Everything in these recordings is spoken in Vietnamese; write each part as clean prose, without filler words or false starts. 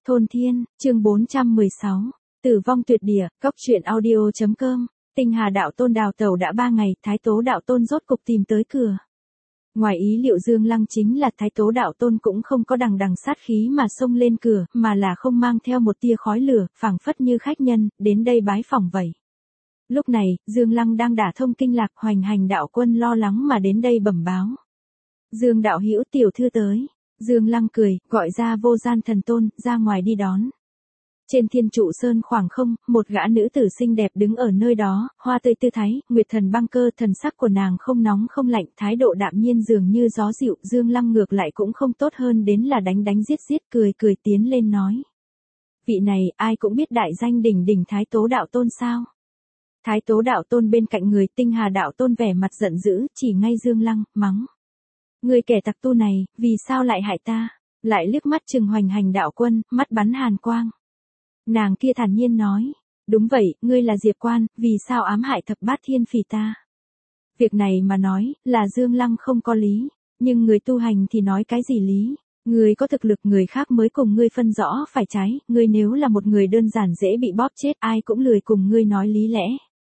Thôn Thiên, chương 416, Tử vong tuyệt địa, Cóc truyện audio.com, Tinh Hà đạo tôn đào tẩu đã 3 ngày, Thái Tố đạo tôn rốt cục tìm tới cửa. Ngoài ý liệu Dương Lăng chính là Thái Tố đạo tôn cũng không có đằng đằng sát khí mà xông lên cửa, mà là không mang theo một tia khói lửa, phảng phất như khách nhân, đến đây bái phỏng vậy. Lúc này, Dương Lăng đang đả thông kinh lạc, Hoành Hành đạo quân lo lắng mà đến đây bẩm báo. Dương đạo hữu tiểu thư tới. Dương Lăng cười, gọi ra Vô Gian Thần Tôn, ra ngoài đi đón. Trên Thiên Trụ Sơn khoảng không, một gã nữ tử xinh đẹp đứng ở nơi đó, hoa tươi tư thái, nguyệt thần băng cơ, thần sắc của nàng không nóng không lạnh, thái độ đạm nhiên dường như gió dịu. Dương Lăng ngược lại cũng không tốt hơn đến là đánh đánh giết giết, cười cười tiến lên nói. Vị này, ai cũng biết đại danh đỉnh đỉnh Thái Tố đạo tôn sao? Thái Tố đạo tôn bên cạnh người, Tinh Hà đạo tôn vẻ mặt giận dữ, chỉ ngay Dương Lăng, mắng. Người kẻ tặc tu này, vì sao lại hại ta? Lại liếc mắt chừng Hoành Hành đạo quân, mắt bắn hàn quang. Nàng kia thản nhiên nói, đúng vậy, ngươi là Diệp Quan, vì sao ám hại thập bát thiên phỉ ta? Việc này mà nói, là Dương Lăng không có lý, nhưng người tu hành thì nói cái gì lý? Người có thực lực người khác mới cùng ngươi phân rõ phải trái, ngươi nếu là một người đơn giản dễ bị bóp chết, ai cũng lười cùng ngươi nói lý lẽ.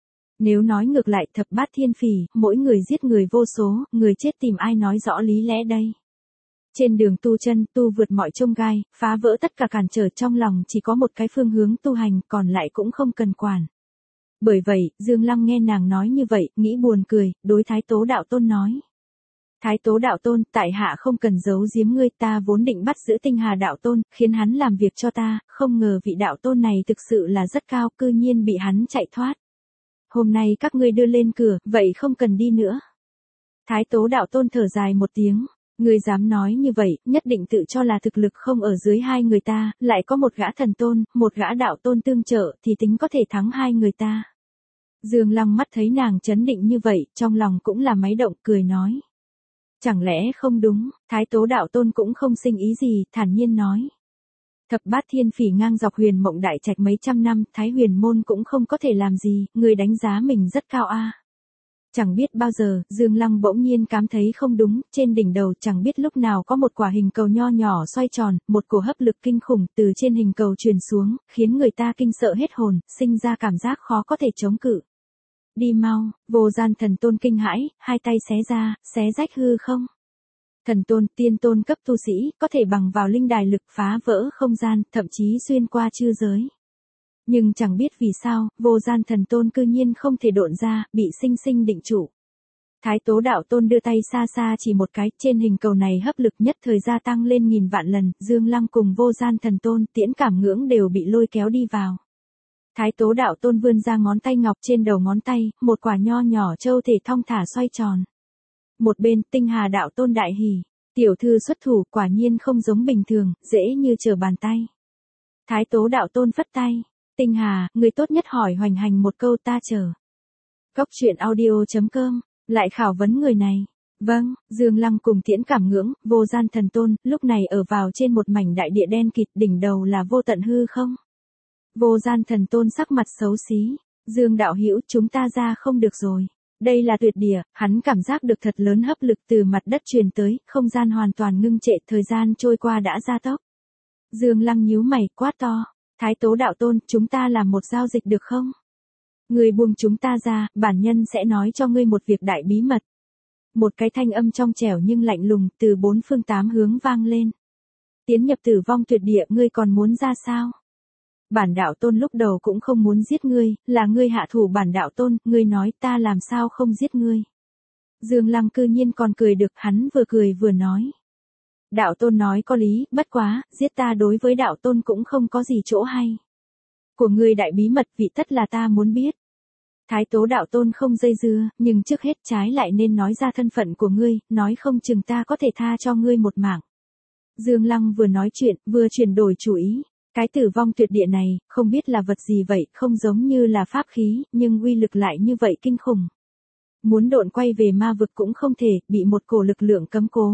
Nếu nói ngược lại thập bát thiên phỉ, mỗi người giết người vô số, người chết tìm ai nói rõ lý lẽ đây. Trên đường tu chân, tu vượt mọi chông gai, phá vỡ tất cả cản trở, trong lòng chỉ có một cái phương hướng tu hành, còn lại cũng không cần quản. Bởi vậy, Dương Lăng nghe nàng nói như vậy, nghĩ buồn cười, đối Thái Tố đạo tôn nói. Thái Tố đạo tôn, tại hạ không cần giấu giếm ngươi, ta vốn định bắt giữ Tinh Hà đạo tôn, khiến hắn làm việc cho ta, không ngờ vị đạo tôn này thực sự là rất cao, cư nhiên bị hắn chạy thoát. Hôm nay các ngươi đưa lên cửa, vậy không cần đi nữa. Thái Tố đạo tôn thở dài một tiếng, ngươi dám nói như vậy, nhất định tự cho là thực lực không ở dưới hai người ta, lại có một gã thần tôn, một gã đạo tôn tương trợ, thì tính có thể thắng hai người ta. Dương Lăng mắt thấy nàng chấn định như vậy, trong lòng cũng là máy động, cười nói. Chẳng lẽ không đúng, Thái Tố đạo tôn cũng không sinh ý gì, thản nhiên nói. Thập bát thiên phỉ ngang dọc Huyền Mộng Đại Trạch mấy trăm năm, Thái Huyền môn cũng không có thể làm gì, người đánh giá mình rất cao a. Chẳng biết bao giờ, Dương Lăng bỗng nhiên cảm thấy không đúng, trên đỉnh đầu chẳng biết lúc nào có một quả hình cầu nho nhỏ xoay tròn, một cổ hấp lực kinh khủng từ trên hình cầu truyền xuống, khiến người ta kinh sợ hết hồn, sinh ra cảm giác khó có thể chống cự. Đi mau, Vô Gian Thần Tôn kinh hãi, hai tay xé ra, xé rách hư không. Thần tôn, tiên tôn cấp tu sĩ, có thể bằng vào linh đài lực phá vỡ không gian, thậm chí xuyên qua chư giới. Nhưng chẳng biết vì sao, Vô Gian Thần Tôn cư nhiên không thể độn ra, bị sinh sinh định trụ. Thái Tố đạo tôn đưa tay xa xa chỉ một cái, trên hình cầu này hấp lực nhất thời gia tăng lên nghìn vạn lần, Dương Lăng cùng Vô Gian Thần Tôn, Tiễn Cảm Ngưỡng đều bị lôi kéo đi vào. Thái Tố đạo tôn vươn ra ngón tay ngọc, trên đầu ngón tay, một quả nho nhỏ châu thể thong thả xoay tròn. Một bên, Tinh Hà đạo tôn đại hỉ, tiểu thư xuất thủ, quả nhiên không giống bình thường, dễ như trở bàn tay. Thái Tố đạo tôn phất tay, Tinh Hà, người tốt nhất hỏi Hoành Hành một câu, ta chờ. Cóc truyện audio.com, lại khảo vấn người này. Vâng, Dương Lăng cùng Tiễn Cảm Ngưỡng, Vô Gian Thần Tôn, lúc này ở vào trên một mảnh đại địa đen kịt, đỉnh đầu là vô tận hư không. Vô Gian Thần Tôn sắc mặt xấu xí, Dương đạo hữu, chúng ta ra không được rồi. Đây là tuyệt địa, hắn cảm giác được thật lớn hấp lực từ mặt đất truyền tới, không gian hoàn toàn ngưng trệ, thời gian trôi qua đã gia tốc. Dương Lăng nhíu mày, quát to, Thái Tố đạo tôn, chúng ta làm một giao dịch được không? Người buông chúng ta ra, bản nhân sẽ nói cho ngươi một việc đại bí mật. Một cái thanh âm trong trẻo nhưng lạnh lùng, từ bốn phương tám hướng vang lên. Tiến nhập tử vong tuyệt địa, ngươi còn muốn ra sao? Bản đạo tôn lúc đầu cũng không muốn giết ngươi, là ngươi hạ thủ bản đạo tôn, ngươi nói ta làm sao không giết ngươi. Dương Lăng cư nhiên còn cười được, hắn vừa cười vừa nói. Đạo tôn nói có lý, bất quá, giết ta đối với đạo tôn cũng không có gì chỗ hay. Của ngươi đại bí mật vị tất là ta muốn biết. Thái Tố đạo tôn không dây dưa, nhưng trước hết trái lại nên nói ra thân phận của ngươi, nói không chừng ta có thể tha cho ngươi một mạng. Dương Lăng vừa nói chuyện, vừa chuyển đổi chủ ý. Cái tử vong tuyệt địa này, không biết là vật gì vậy, không giống như là pháp khí, nhưng uy lực lại như vậy kinh khủng. Muốn độn quay về ma vực cũng không thể, bị một cổ lực lượng cấm cố.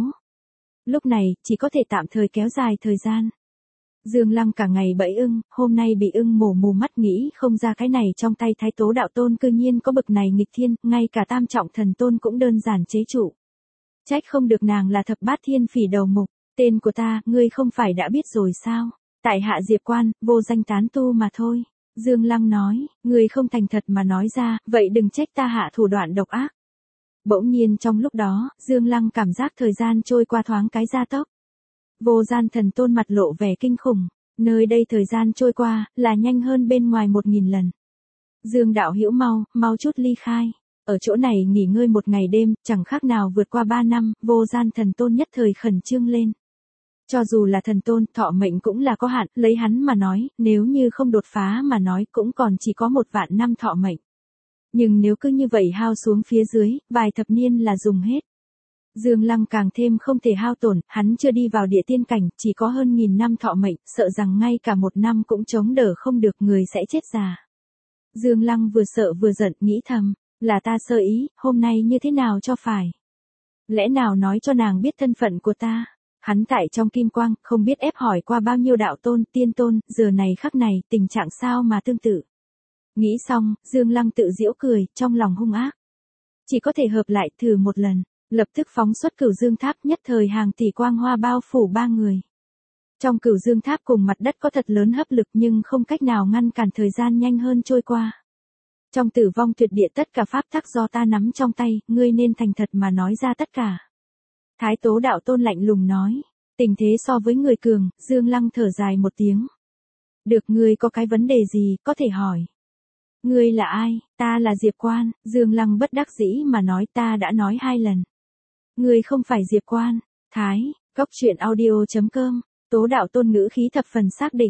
Lúc này, chỉ có thể tạm thời kéo dài thời gian. Dương Lăng cả ngày bẫy ưng, hôm nay bị ưng mổ mù mắt nghĩ không ra cái này trong tay Thái Tố đạo tôn cư nhiên có bực này nghịch thiên, ngay cả Tam Trọng Thần Tôn cũng đơn giản chế trụ. Trách không được nàng là thập bát thiên phỉ đầu mục, tên của ta, ngươi không phải đã biết rồi sao? Tại hạ Diệp Quan, vô danh tán tu mà thôi. Dương Lăng nói, người không thành thật mà nói ra, vậy đừng trách ta hạ thủ đoạn độc ác. Bỗng nhiên trong lúc đó, Dương Lăng cảm giác thời gian trôi qua thoáng cái gia tốc. Vô Gian Thần Tôn mặt lộ vẻ kinh khủng, nơi đây thời gian trôi qua, là nhanh hơn bên ngoài 1000 lần. Dương đạo hữu mau chút ly khai. Ở chỗ này nghỉ ngơi một ngày đêm, chẳng khác nào vượt qua 3 năm, Vô Gian Thần Tôn nhất thời khẩn trương lên. Cho dù là thần tôn, thọ mệnh cũng là có hạn, lấy hắn mà nói, nếu như không đột phá mà nói cũng còn chỉ có 1 vạn năm thọ mệnh. Nhưng nếu cứ như vậy hao xuống phía dưới, vài thập niên là dùng hết. Dương Lăng càng thêm không thể hao tổn, hắn chưa đi vào địa tiên cảnh, chỉ có hơn 1000 năm thọ mệnh, sợ rằng ngay cả 1 năm cũng chống đỡ không được, người sẽ chết già. Dương Lăng vừa sợ vừa giận, nghĩ thầm, là ta sơ ý, hôm nay như thế nào cho phải. Lẽ nào nói cho nàng biết thân phận của ta. Hắn tại trong kim quang, không biết ép hỏi qua bao nhiêu đạo tôn, tiên tôn, giờ này khắc này, tình trạng sao mà tương tự. Nghĩ xong, Dương Lăng tự giễu cười, trong lòng hung ác. Chỉ có thể hợp lại thử một lần, lập tức phóng xuất Cửu Dương Tháp, nhất thời hàng tỷ quang hoa bao phủ 3 người. Trong Cửu Dương Tháp cùng mặt đất có thật lớn hấp lực nhưng không cách nào ngăn cản thời gian nhanh hơn trôi qua. Trong Tử Vong Tuyệt Địa tất cả pháp tắc do ta nắm trong tay, ngươi nên thành thật mà nói ra tất cả. Thái Tố Đạo Tôn lạnh lùng nói, tình thế so với người cường, Dương Lăng thở dài một tiếng. Được, ngươi có cái vấn đề gì, có thể hỏi. Ngươi là ai? Ta là Diệp Quan. Dương Lăng bất đắc dĩ mà nói, ta đã nói 2 lần. Ngươi không phải Diệp Quan. Thái, Cốc Truyện Audio.com, Tố Đạo Tôn ngữ khí thập phần xác định.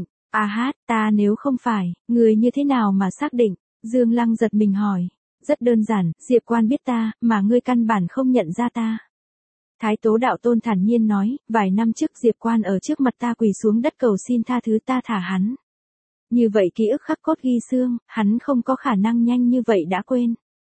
Ta nếu không phải, ngươi như thế nào mà xác định? Dương Lăng giật mình hỏi. Rất đơn giản, Diệp Quan biết ta, mà ngươi căn bản không nhận ra ta. Thái Tố Đạo Tôn thản nhiên nói, vài năm trước Diệp Quan ở trước mặt ta quỳ xuống đất cầu xin tha thứ, ta thả hắn. Như vậy ký ức khắc cốt ghi xương, hắn không có khả năng nhanh như vậy đã quên.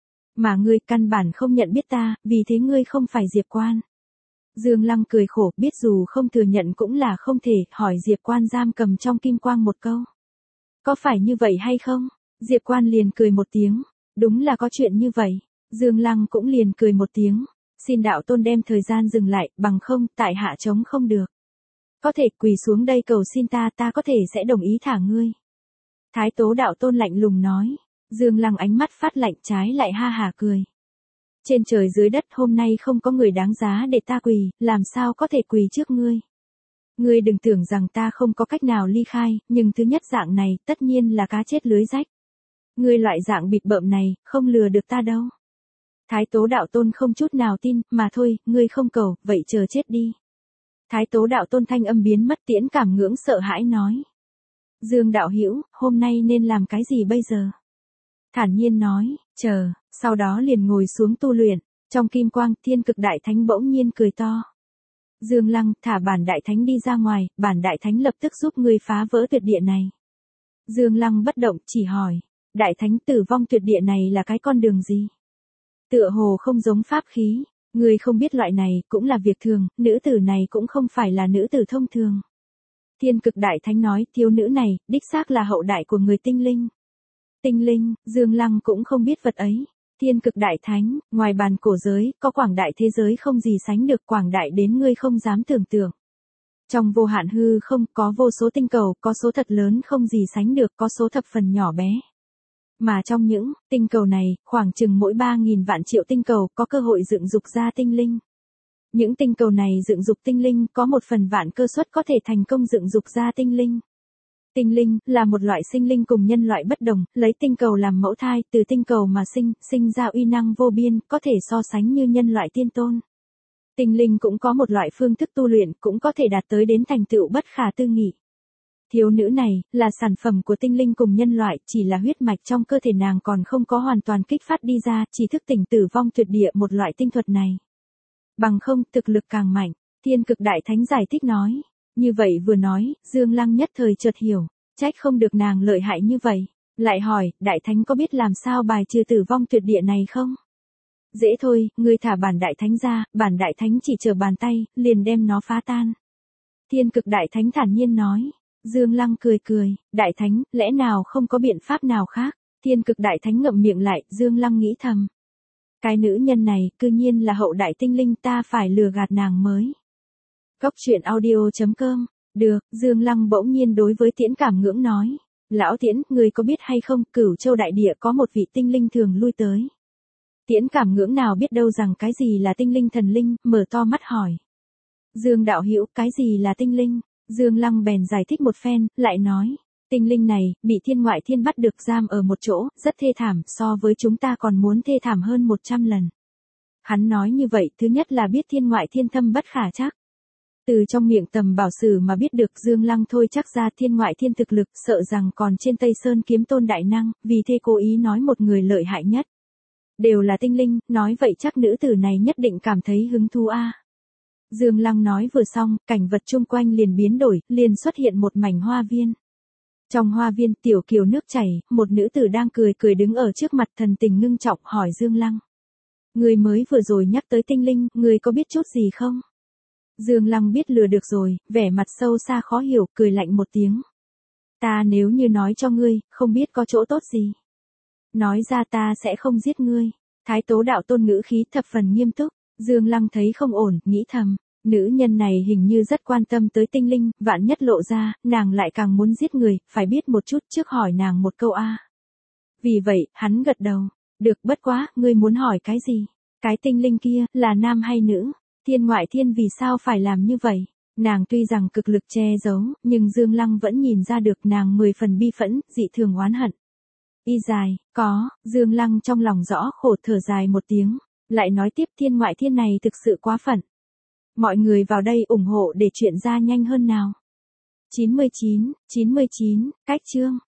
Mà ngươi căn bản không nhận biết ta, vì thế ngươi không phải Diệp Quan. Dương Lăng cười khổ, biết dù không thừa nhận cũng là không thể, hỏi Diệp Quan giam cầm trong kim quang một câu. Có phải như vậy hay không? Diệp Quan liền cười một tiếng, đúng là có chuyện như vậy. Dương Lăng cũng liền cười một tiếng. Xin đạo tôn đem thời gian dừng lại, bằng không, tại hạ chống không được. Có thể quỳ xuống đây cầu xin ta, ta có thể sẽ đồng ý thả ngươi. Thái Tố Đạo Tôn lạnh lùng nói. Dương Lăng ánh mắt phát lạnh, trái lại ha hả cười. Trên trời dưới đất hôm nay không có người đáng giá để ta quỳ, làm sao có thể quỳ trước ngươi. Ngươi đừng tưởng rằng ta không có cách nào ly khai, nhưng thứ nhất dạng này, tất nhiên là cá chết lưới rách. Ngươi loại dạng bịp bợm này, không lừa được ta đâu. Thái Tố Đạo Tôn không chút nào tin, mà thôi, ngươi không cầu, vậy chờ chết đi. Thái Tố Đạo Tôn thanh âm biến mất, Tiễn Cảm ngưỡng sợ hãi nói. Dương đạo hữu, hôm nay nên làm cái gì bây giờ? Thản nhiên nói, chờ, sau đó liền ngồi xuống tu luyện. Trong kim quang, Thiên Cực Đại Thánh bỗng nhiên cười to. Dương Lăng, thả bản Đại Thánh đi ra ngoài, bản Đại Thánh lập tức giúp ngươi phá vỡ tuyệt địa này. Dương Lăng bất động, chỉ hỏi, Đại Thánh Tử Vong Tuyệt Địa này là cái con đường gì? Tựa hồ không giống pháp khí, người không biết loại này cũng là việc thường, nữ tử này cũng không phải là nữ tử thông thường. Thiên Cực Đại Thánh nói, thiếu nữ này, đích xác là hậu đại của người tinh linh. Tinh linh, Dương Lăng cũng không biết vật ấy. Thiên Cực Đại Thánh, ngoài bàn cổ giới, có quảng đại thế giới không gì sánh được, quảng đại đến ngươi không dám tưởng tượng. Trong vô hạn hư không, có vô số tinh cầu, có số thật lớn không gì sánh được, có số thập phần nhỏ bé. Mà trong những tinh cầu này, khoảng chừng mỗi 3.000 vạn triệu tinh cầu có cơ hội dựng dục ra tinh linh. Những tinh cầu này dựng dục tinh linh có 1/1000 cơ suất có thể thành công dựng dục ra tinh linh. Tinh linh là một loại sinh linh cùng nhân loại bất đồng, lấy tinh cầu làm mẫu thai, từ tinh cầu mà sinh ra uy năng vô biên, có thể so sánh như nhân loại tiên tôn. Tinh linh cũng có một loại phương thức tu luyện, cũng có thể đạt tới đến thành tựu bất khả tư nghị. Thiếu nữ này, là sản phẩm của tinh linh cùng nhân loại, chỉ là huyết mạch trong cơ thể nàng còn không có hoàn toàn kích phát đi ra, chỉ thức tỉnh Tử Vong Tuyệt Địa một loại tinh thuật này. Bằng không, thực lực càng mạnh, Thiên Cực Đại Thánh giải thích nói. Như vậy vừa nói, Dương Lăng nhất thời chợt hiểu, trách không được nàng lợi hại như vậy. Lại hỏi, Đại Thánh có biết làm sao bài trừ Tử Vong Tuyệt Địa này không? Dễ thôi, ngươi thả bản Đại Thánh ra, bản Đại Thánh chỉ chờ bàn tay, liền đem nó phá tan. Thiên Cực Đại Thánh thản nhiên nói. Dương Lăng cười cười, Đại Thánh, lẽ nào không có biện pháp nào khác? Thiên Cực Đại Thánh ngậm miệng lại, Dương Lăng nghĩ thầm. Cái nữ nhân này, cư nhiên là hậu đại tinh linh, ta phải lừa gạt nàng mới. Cốc Truyện Audio.com Được, Dương Lăng bỗng nhiên đối với Tiễn Cảm Ngưỡng nói. Lão Tiễn, người có biết hay không, Cửu Châu đại địa có một vị tinh linh thường lui tới. Tiễn Cảm Ngưỡng nào biết đâu rằng cái gì là tinh linh thần linh, mở to mắt hỏi. Dương đạo hữu, cái gì là tinh linh? Dương Lăng bèn giải thích một phen, lại nói. Tinh linh này, bị thiên ngoại thiên bắt được giam ở một chỗ, rất thê thảm, so với chúng ta còn muốn thê thảm hơn 100 lần. Hắn nói như vậy, thứ nhất là biết thiên ngoại thiên thâm bất khả trắc. Từ trong miệng Tầm Bảo Sử mà biết được Dương Lăng thôi chắc ra thiên ngoại thiên thực lực, sợ rằng còn trên Tây Sơn kiếm tôn đại năng, vì thế cố ý nói một người lợi hại nhất. Đều là tinh linh, nói vậy chắc nữ tử này nhất định cảm thấy hứng thú a. Dương Lăng nói vừa xong, cảnh vật chung quanh liền biến đổi, liền xuất hiện một mảnh hoa viên. Trong hoa viên tiểu kiều nước chảy, một nữ tử đang cười cười đứng ở trước mặt, thần tình ngưng trọng hỏi Dương Lăng. Người mới vừa rồi nhắc tới tinh linh, người có biết chút gì không? Dương Lăng biết lừa được rồi, vẻ mặt sâu xa khó hiểu, cười lạnh một tiếng. Ta nếu như nói cho ngươi, không biết có chỗ tốt gì. Nói ra ta sẽ không giết ngươi. Thái Tố đạo tôn ngữ khí thập phần nghiêm túc. Dương Lăng thấy không ổn, nghĩ thầm. Nữ nhân này hình như rất quan tâm tới tinh linh, vạn nhất lộ ra, nàng lại càng muốn giết người, phải biết một chút trước hỏi nàng một câu a. Vì vậy, hắn gật đầu. Được, bất quá, ngươi muốn hỏi cái gì? Cái tinh linh kia, là nam hay nữ? Thiên ngoại thiên vì sao phải làm như vậy? Nàng tuy rằng cực lực che giấu, nhưng Dương Lăng vẫn nhìn ra được nàng 10 phần bi phẫn, dị thường oán hận. Y dài, có, Dương Lăng trong lòng rõ khổ thở dài một tiếng, lại nói tiếp thiên ngoại thiên này thực sự quá phận. Mọi người vào đây ủng hộ để chuyện ra nhanh hơn nào. 99, cách chương.